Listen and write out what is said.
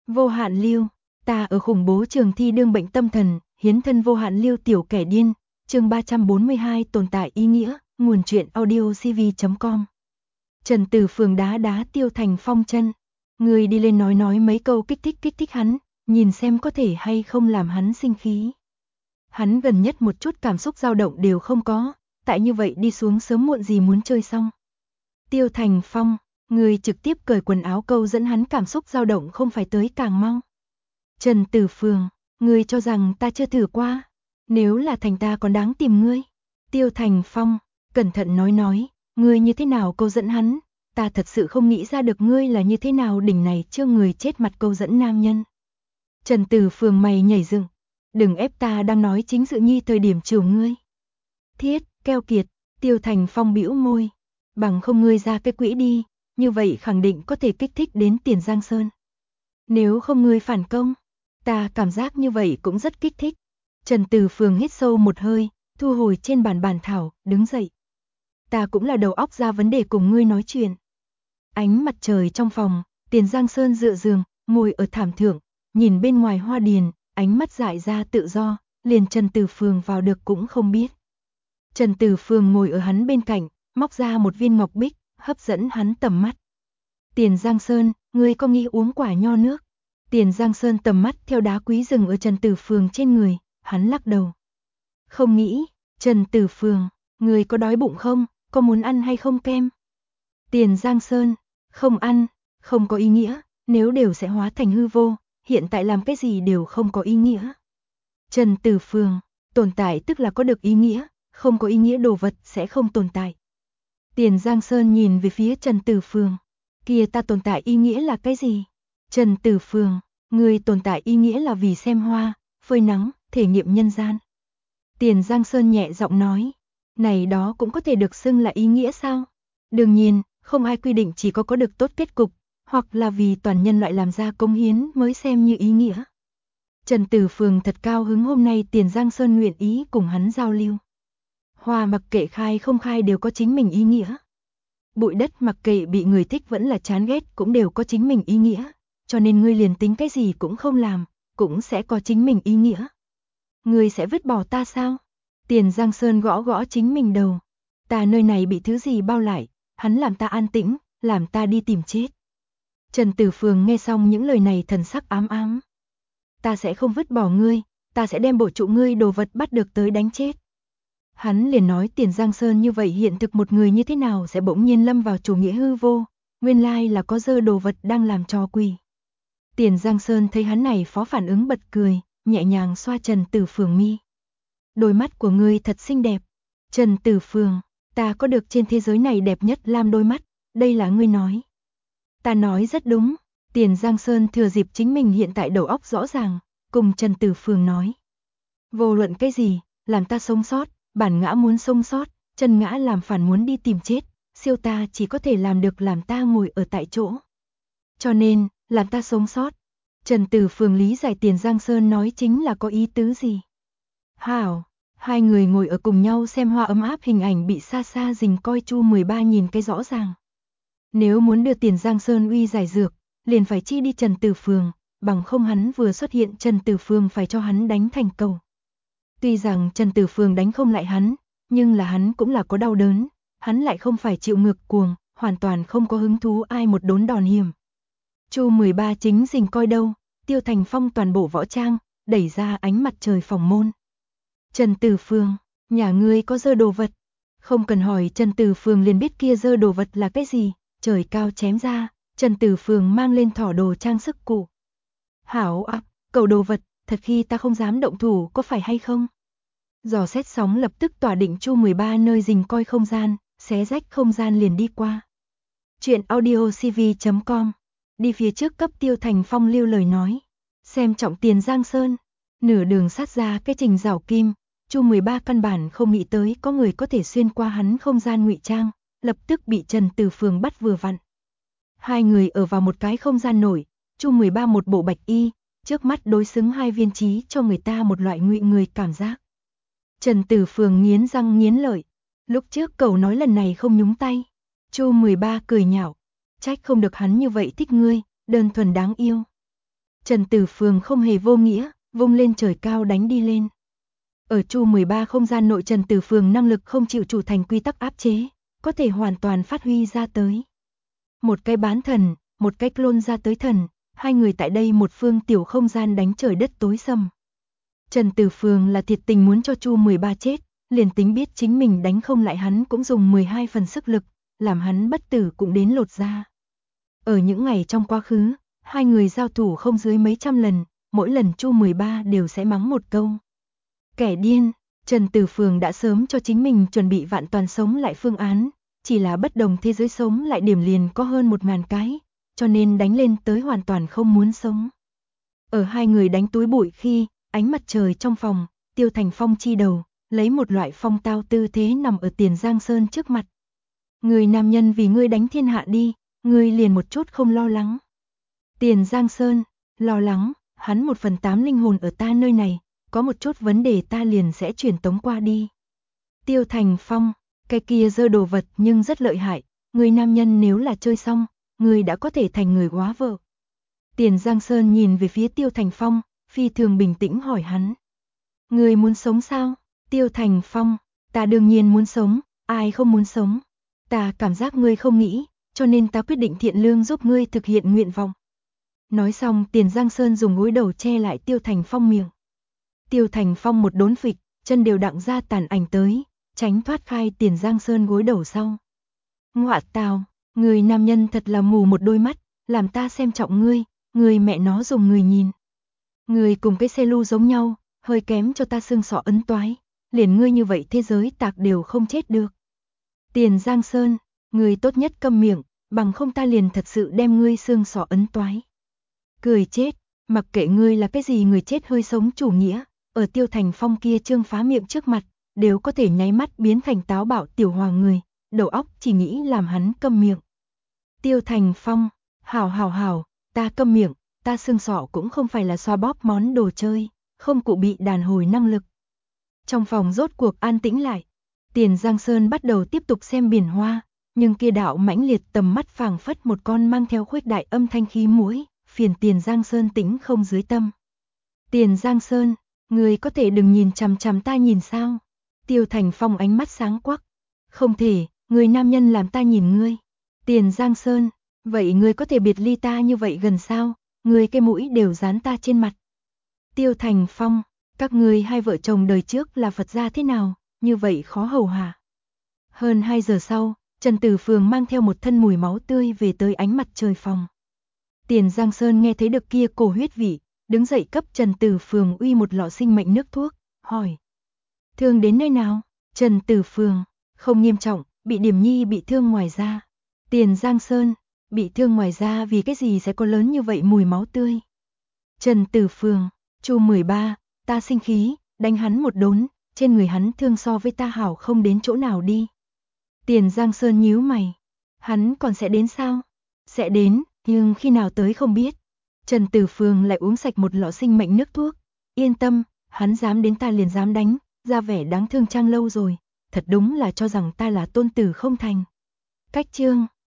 Vô hạn lưu, ta ở khủng bố trường thi đương bệnh tâm thần, hiến thân vô hạn lưu tiểu kẻ điên, chương 342 tồn tại ý nghĩa, nguồn truyện audio cv.com. Trần Tử Phường đá Tiêu Thành Phong chân, người đi lên nói mấy câu kích thích hắn, nhìn xem có thể hay không làm hắn sinh khí. Hắn gần nhất một chút cảm xúc dao động đều không có, tại như vậy đi xuống sớm muộn gì muốn chơi xong. Tiêu Thành Phong, người trực tiếp cởi quần áo câu dẫn hắn cảm xúc dao động không phải tới càng mau. Trần Tử Phường, ngươi cho rằng ta chưa thử qua, nếu là thành ta còn đáng tìm ngươi. Tiêu Thành Phong, cẩn thận nói, ngươi như thế nào câu dẫn hắn, ta thật sự không nghĩ ra được ngươi là như thế nào đỉnh này chưa người chết mặt câu dẫn nam nhân. Trần Tử Phường mày nhảy dựng, đừng ép ta đang nói chính sự nhi thời điểm chiều ngươi. Thiết, keo kiệt, Tiêu Thành Phong bĩu môi, bằng không ngươi ra cái quỹ đi, như vậy khẳng định có thể kích thích đến Tiền Giang Sơn. Nếu không ngươi phản công, ta cảm giác như vậy cũng rất kích thích. Trần Tử Phường hít sâu một hơi, thu hồi trên bàn thảo, đứng dậy. Ta cũng là đầu óc ra vấn đề cùng ngươi nói chuyện. Ánh mặt trời trong phòng, Tiền Giang Sơn dựa giường, ngồi ở thảm thượng, nhìn bên ngoài hoa điền, ánh mắt dại ra tự do, liền Trần Tử Phường vào được cũng không biết. Trần Tử Phường ngồi ở hắn bên cạnh, móc ra một viên ngọc bích, hấp dẫn hắn tầm mắt. Tiền Giang Sơn, ngươi có nghĩ uống quả nho nước? Tiền Giang Sơn tầm mắt theo đá quý dừng ở Trần Tử Phường trên người, hắn lắc đầu. Không nghĩ, Trần Tử Phường, ngươi có đói bụng không, có muốn ăn hay không kem? Tiền Giang Sơn, không ăn, không có ý nghĩa, nếu đều sẽ hóa thành hư vô, hiện tại làm cái gì đều không có ý nghĩa. Trần Tử Phường, tồn tại tức là có được ý nghĩa, không có ý nghĩa đồ vật sẽ không tồn tại. Tiền Giang Sơn nhìn về phía Trần Tử Phường, kia ta tồn tại ý nghĩa là cái gì? Trần Tử Phường, người tồn tại ý nghĩa là vì xem hoa, phơi nắng, thể nghiệm nhân gian. Tiền Giang Sơn nhẹ giọng nói, này đó cũng có thể được xưng là ý nghĩa sao? Đương nhiên, không ai quy định chỉ có được tốt kết cục, hoặc là vì toàn nhân loại làm ra công hiến mới xem như ý nghĩa. Trần Tử Phường thật cao hứng hôm nay Tiền Giang Sơn nguyện ý cùng hắn giao lưu. Hoa mặc kệ khai không khai đều có chính mình ý nghĩa. Bụi đất mặc kệ bị người thích vẫn là chán ghét cũng đều có chính mình ý nghĩa. Cho nên ngươi liền tính cái gì cũng không làm, cũng sẽ có chính mình ý nghĩa. Ngươi sẽ vứt bỏ ta sao? Tiền Giang Sơn gõ chính mình đầu. Ta nơi này bị thứ gì bao lại, hắn làm ta an tĩnh, làm ta đi tìm chết. Trần Tử Phường nghe xong những lời này thần sắc ám. Ta sẽ không vứt bỏ ngươi, ta sẽ đem bổ trụ ngươi đồ vật bắt được tới đánh chết. Hắn liền nói Tiền Giang Sơn như vậy hiện thực một người như thế nào sẽ bỗng nhiên lâm vào chủ nghĩa hư vô, nguyên lai là có dơ đồ vật đang làm trò quỷ. Tiền Giang Sơn thấy hắn này phó phản ứng bật cười, nhẹ nhàng xoa Trần Tử Phường mi. Đôi mắt của ngươi thật xinh đẹp. Trần Tử Phường, ta có được trên thế giới này đẹp nhất lam đôi mắt, đây là ngươi nói. Ta nói rất đúng. Tiền Giang Sơn thừa dịp chính mình hiện tại đầu óc rõ ràng, cùng Trần Tử Phường nói. Vô luận cái gì, làm ta sống sót, bản ngã muốn sống sót, chân ngã làm phản muốn đi tìm chết, siêu ta chỉ có thể làm được làm ta ngồi ở tại chỗ. Cho nên, làm ta sống sót. Trần Tử Phường lý giải Tiền Giang Sơn nói chính là có ý tứ gì. Hảo, hai người ngồi ở cùng nhau xem hoa ấm áp hình ảnh bị xa xa rình coi Chu 13 nhìn cái rõ ràng. Nếu muốn đưa Tiền Giang Sơn uy giải dược, liền phải chi đi Trần Tử Phường, bằng không hắn vừa xuất hiện Trần Tử Phường phải cho hắn đánh thành cầu. Tuy rằng Trần Tử Phường đánh không lại hắn, nhưng là hắn cũng là có đau đớn, hắn lại không phải chịu ngược cuồng, hoàn toàn không có hứng thú ai một đốn đòn hiểm. Chu 13 chính rình coi đâu, Tiêu Thành Phong toàn bộ võ trang, đẩy ra ánh mặt trời phòng môn. Trần Tử Phường, nhà ngươi có dơ đồ vật. Không cần hỏi Trần Tử Phường liền biết kia dơ đồ vật là cái gì, trời cao chém ra, Trần Tử Phường mang lên thỏ đồ trang sức cụ. Hảo ạ, cầu đồ vật, thật khi ta không dám động thủ có phải hay không? Dò xét sóng lập tức tỏa định Chu 13 nơi rình coi không gian, xé rách không gian liền đi qua. Chuyện audio cv.com, đi phía trước cấp Tiêu Thành Phong lưu lời nói. Xem trọng Tiền Giang Sơn, nửa đường sát ra cái trình rào kim, Chu 13 căn bản không nghĩ tới có người có thể xuyên qua hắn không gian ngụy trang, lập tức bị Trần Tử Phường bắt vừa vặn. Hai người ở vào một cái không gian nổi, Chu 13 một bộ bạch y, trước mắt đối xứng hai viên trí cho người ta một loại ngụy người cảm giác. Trần Tử Phường nghiến răng nghiến lợi, lúc trước cậu nói lần này không nhúng tay. Chu 13 cười nhạo, trách không được hắn như vậy thích ngươi, đơn thuần đáng yêu. Trần Tử Phường không hề vô nghĩa, vung lên trời cao đánh đi lên. Ở Chu 13 không gian nội, Trần Tử Phường năng lực không chịu chủ thành quy tắc áp chế, có thể hoàn toàn phát huy ra tới. Một cái bán thần, một cái clone ra tới thần, hai người tại đây một phương tiểu không gian đánh trời đất tối sầm. Trần Tử Phường là thiệt tình muốn cho Chu 13 chết, liền tính biết chính mình đánh không lại hắn cũng dùng 12 phần sức lực, làm hắn bất tử cũng đến lột da. Ở những ngày trong quá khứ, hai người giao thủ không dưới mấy trăm lần, mỗi lần Chu 13 đều sẽ mắng một câu. Kẻ điên, Trần Tử Phường đã sớm cho chính mình chuẩn bị vạn toàn sống lại phương án, chỉ là bất đồng thế giới sống lại điểm liền có hơn 1000 cái, cho nên đánh lên tới hoàn toàn không muốn sống. Ở hai người đánh túi bụi khi, ánh mặt trời trong phòng, Tiêu Thành Phong chi đầu, lấy một loại phong tao tư thế nằm ở Tiền Giang Sơn trước mặt. Người nam nhân vì ngươi đánh thiên hạ đi, ngươi liền một chút không lo lắng. Tiền Giang Sơn, lo lắng, hắn 1/8 linh hồn ở ta nơi này, có một chút vấn đề ta liền sẽ truyền tống qua đi. Tiêu Thành Phong, cái kia dơ đồ vật nhưng rất lợi hại, người nam nhân nếu là chơi xong, người đã có thể thành người góa vợ. Tiền Giang Sơn nhìn về phía Tiêu Thành Phong, phi thường bình tĩnh hỏi hắn. Người muốn sống sao? Tiêu Thành Phong, ta đương nhiên muốn sống, ai không muốn sống. Ta cảm giác ngươi không nghĩ, cho nên ta quyết định thiện lương giúp ngươi thực hiện nguyện vọng. Nói xong Tiền Giang Sơn dùng gối đầu che lại Tiêu Thành Phong miệng. Tiêu Thành Phong một đốn phịch, chân đều đặng ra tàn ảnh tới, tránh thoát khai Tiền Giang Sơn gối đầu sau. Ngọa tào, người nam nhân thật là mù một đôi mắt, làm ta xem trọng ngươi, người mẹ nó dùng người nhìn. Người cùng cái xe lu giống nhau, hơi kém cho ta xương sọ ấn toái, liền ngươi như vậy thế giới tạc đều không chết được. Tiền Giang Sơn, người tốt nhất câm miệng, bằng không ta liền thật sự đem ngươi xương sọ ấn toái. Cười chết, mặc kệ ngươi là cái gì người chết hơi sống chủ nghĩa, ở Tiêu Thành Phong kia trương phá miệng trước mặt, đều có thể nháy mắt biến thành táo bạo tiểu hoàng người, đầu óc chỉ nghĩ làm hắn câm miệng. Tiêu Thành Phong, hảo, ta câm miệng, ta xương sọ cũng không phải là xoa bóp món đồ chơi, không cụ bị đàn hồi năng lực. Trong phòng rốt cuộc an tĩnh lại, Tiền Giang Sơn bắt đầu tiếp tục xem biển hoa, nhưng kia đạo mãnh liệt tầm mắt phảng phất một con mang theo khuếch đại âm thanh khí muỗi, phiền Tiền Giang Sơn tĩnh không dưới tâm. Tiền Giang Sơn, người có thể đừng nhìn chằm chằm ta nhìn sao? Tiêu Thành Phong ánh mắt sáng quắc. Không thể, người nam nhân làm ta nhìn ngươi. Tiền Giang Sơn, vậy ngươi có thể biệt ly ta như vậy gần sao? Ngươi cái mũi đều dán ta trên mặt. Tiêu Thành Phong, các ngươi hai vợ chồng đời trước là Phật gia thế nào, như vậy khó hầu hạ. Hơn 2 giờ sau, Trần Tử Phường mang theo một thân mùi máu tươi về tới ánh mặt trời phòng. Tiền Giang Sơn nghe thấy được kia cổ huyết vị, đứng dậy cấp Trần Tử Phường uy một lọ sinh mệnh nước thuốc, hỏi. Thương đến nơi nào? Trần Tử Phường, không nghiêm trọng, bị Điểm Nhi bị thương ngoài da. Tiền Giang Sơn, bị thương ngoài da vì cái gì sẽ có lớn như vậy mùi máu tươi? Trần Tử Phường, Chu 13, ta sinh khí, đánh hắn một đốn, trên người hắn thương so với ta hảo không đến chỗ nào đi. Tiền Giang Sơn nhíu mày, hắn còn sẽ đến sao? Sẽ đến, nhưng khi nào tới không biết. Trần Tử Phường lại uống sạch một lọ sinh mệnh nước thuốc, yên tâm, hắn dám đến ta liền dám đánh, ra vẻ đáng thương trang lâu rồi, thật đúng là cho rằng ta là tôn tử không thành. Cách chương